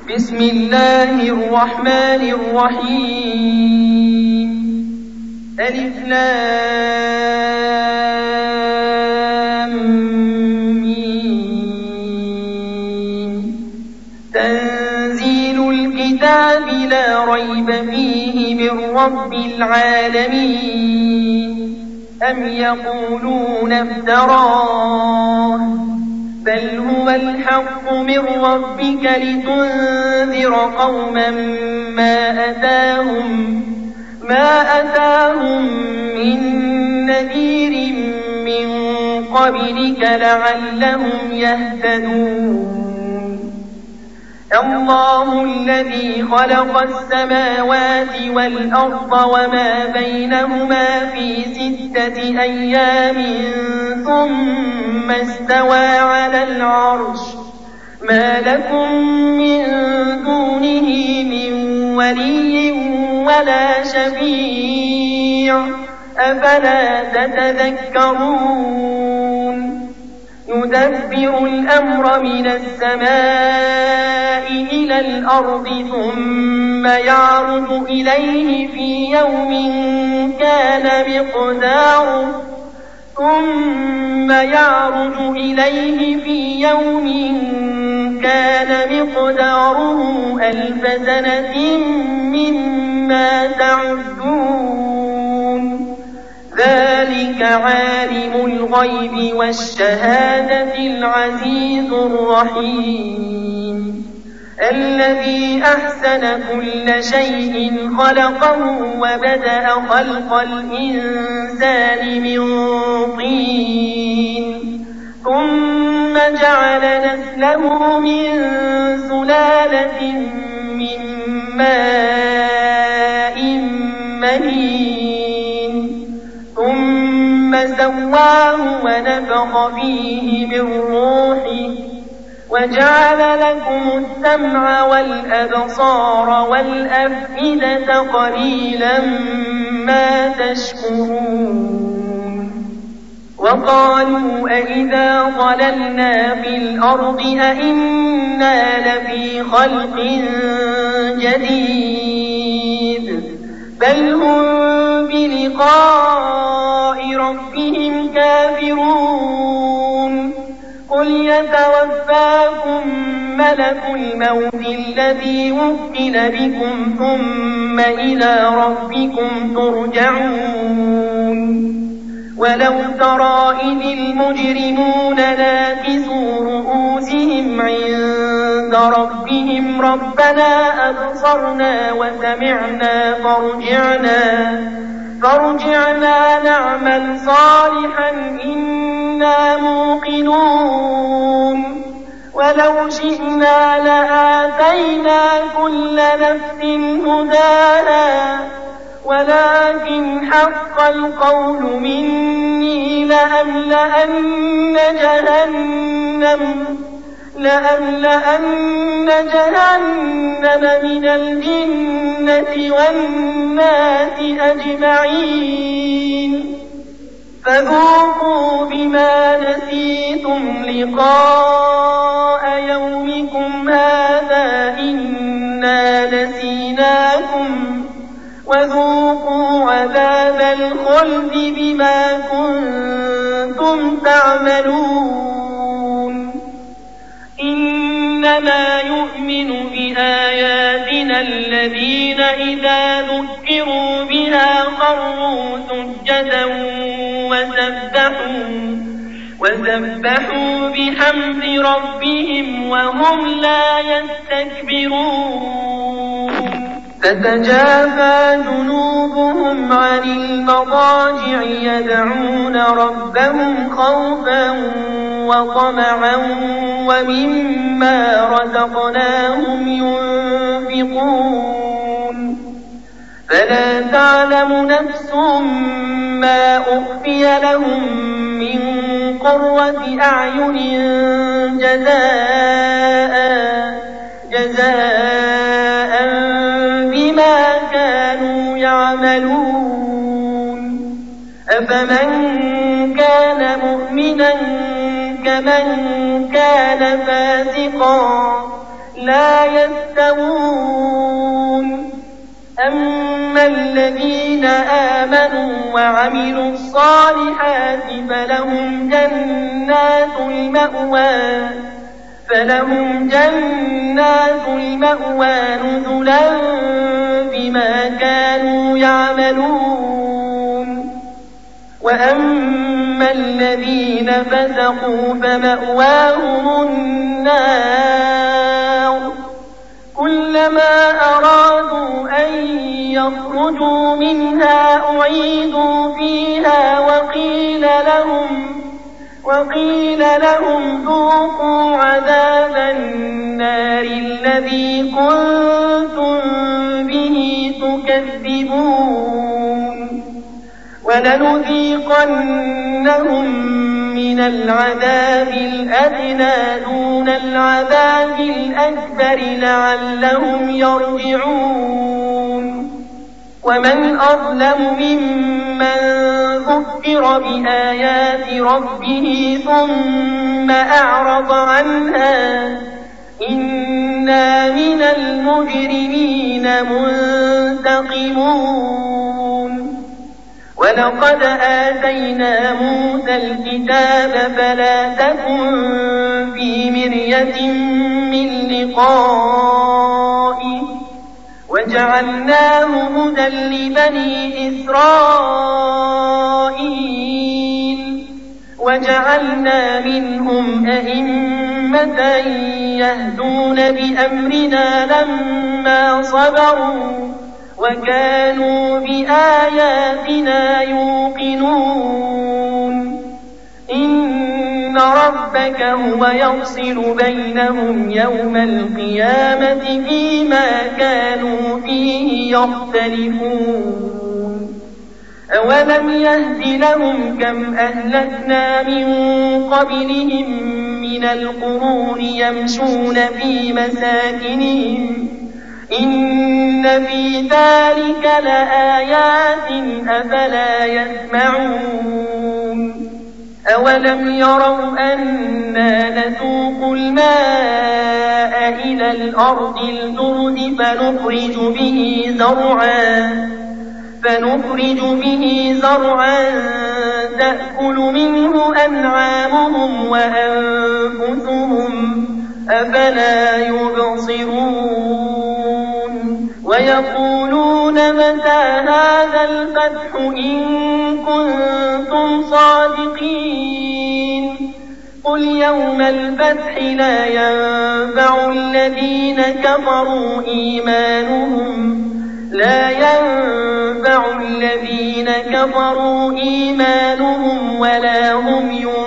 بسم الله الرحمن الرحيم. ألف لام ميم. تنزيل الكتاب لا ريب فيه من رب العالمين. أم يقولون افتراه بل هو الحق من ربك لتنذر قوما ما أتاهم من نذير من قبلك لعلهم يهتدون. الله الذي خلق السماوات والأرض وما بينهما في 6 أيام ثم استوى على العرش. ما لكم من دونه من ولي ولا شفيع أفلا تتذكرون. يدبر الأمر من السماء إلى الأرض ثم يعرج إليه في يوم كان مقداره 1000 سنة مما تعدون. ذلك عالم الغيب والشهادة العزيز الرحيم. الذي أحسن كل شيء خلقه وبدأ خلق الإنسان من طين ثم جعل نسله من سلالة من ماء مهين ثم سواه ونفخ فيه من روحه وجعل لكم السمع والأبصار والأفئدة قليلا ما تشكرون. وقالوا أئذا ضللنا في الأرض أئنا لفي خلق جديد بل هم بلقاء ربهم كافرون. قل يتوفاكم ملك الموت الذي وكل بكم ثم إلى ربكم ترجعون. ولو ترى إذ المجرمون ناكسوا رؤوسهم عند ربهم ربنا أبصرنا وسمعنا فارجعنا نعمل صالحا إنا موقنون. ولو شئنا لآتينا كل نفس هداها ولكن حق القول مني لأملأن جهنم من الجنة والناس أجمعين. فذوقوا بما نسيتم لقاء يومكم هذا إنا نسيناكم وذوقوا عذاب الخلد بما كنتم تعملون. إنما يؤمن بآياتنا الذين إذا ذكروا بها خروا سجدا وسبحوا بحمد ربهم وهم لا يستكبرون. تتجافى جنوبهم عن المضاجع يدعون ربهم خوفا وطمعا ومما رزقناهم ينفقون. فلا تعلم نفس ما أخفي لهم من قرة أعين جزاء بما كانوا يعملون. أفمن كان مؤمنا كمن كان فاسقا لا يستوون أما الذين آمنوا وعملوا الصالحات فلهم جنات المأوى نزلا بما كانوا يعملون وأما الذين فسقوا فمأواهم النار كلما أرادوا أن يخرجوا منها أعيدوا فيها وقيل لهم ذوقوا عذاب النار الذي كنتم به تكذبون ولنذيقنهم من العذاب الأدنى دون العذاب الأكبر لعلهم يرجعون ومن أظلم ممن ذكر بآيات ربه ثم أعرض عنها إنا من المجرمين منتقمون ولقد آتينا موسى الكتاب فلا تكن في مرية من لقائه وجعلناه هدى لبني إسرائيل وجعلنا منهم أئمة يهدون بأمرنا لما صبروا وكانوا بآياتنا يوقنون إن ربك هو يفصل بينهم يوم القيامة فيما كانوا فيه يختلفون أولم يهد لهم كم أهلكنا من قبلهم من القرون يمشون في مساكنهم إن في ذلك لآيات أفلا يسمعون أولم يروا أنا نسوق الماء إلى الأرض الجرز فنخرج به زرعا تأكل منه أنعامهم وأنفسهم أفلا يبصرون ويقولون متى هذا الفتح إن كنتم صادقين قل يوم الفتح لا ينفع الذين كفروا إيمانهم ولا هم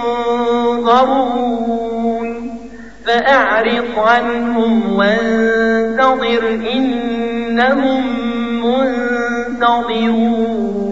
ينظرون فأعرض عنهم وانتظر إنهم منتظرون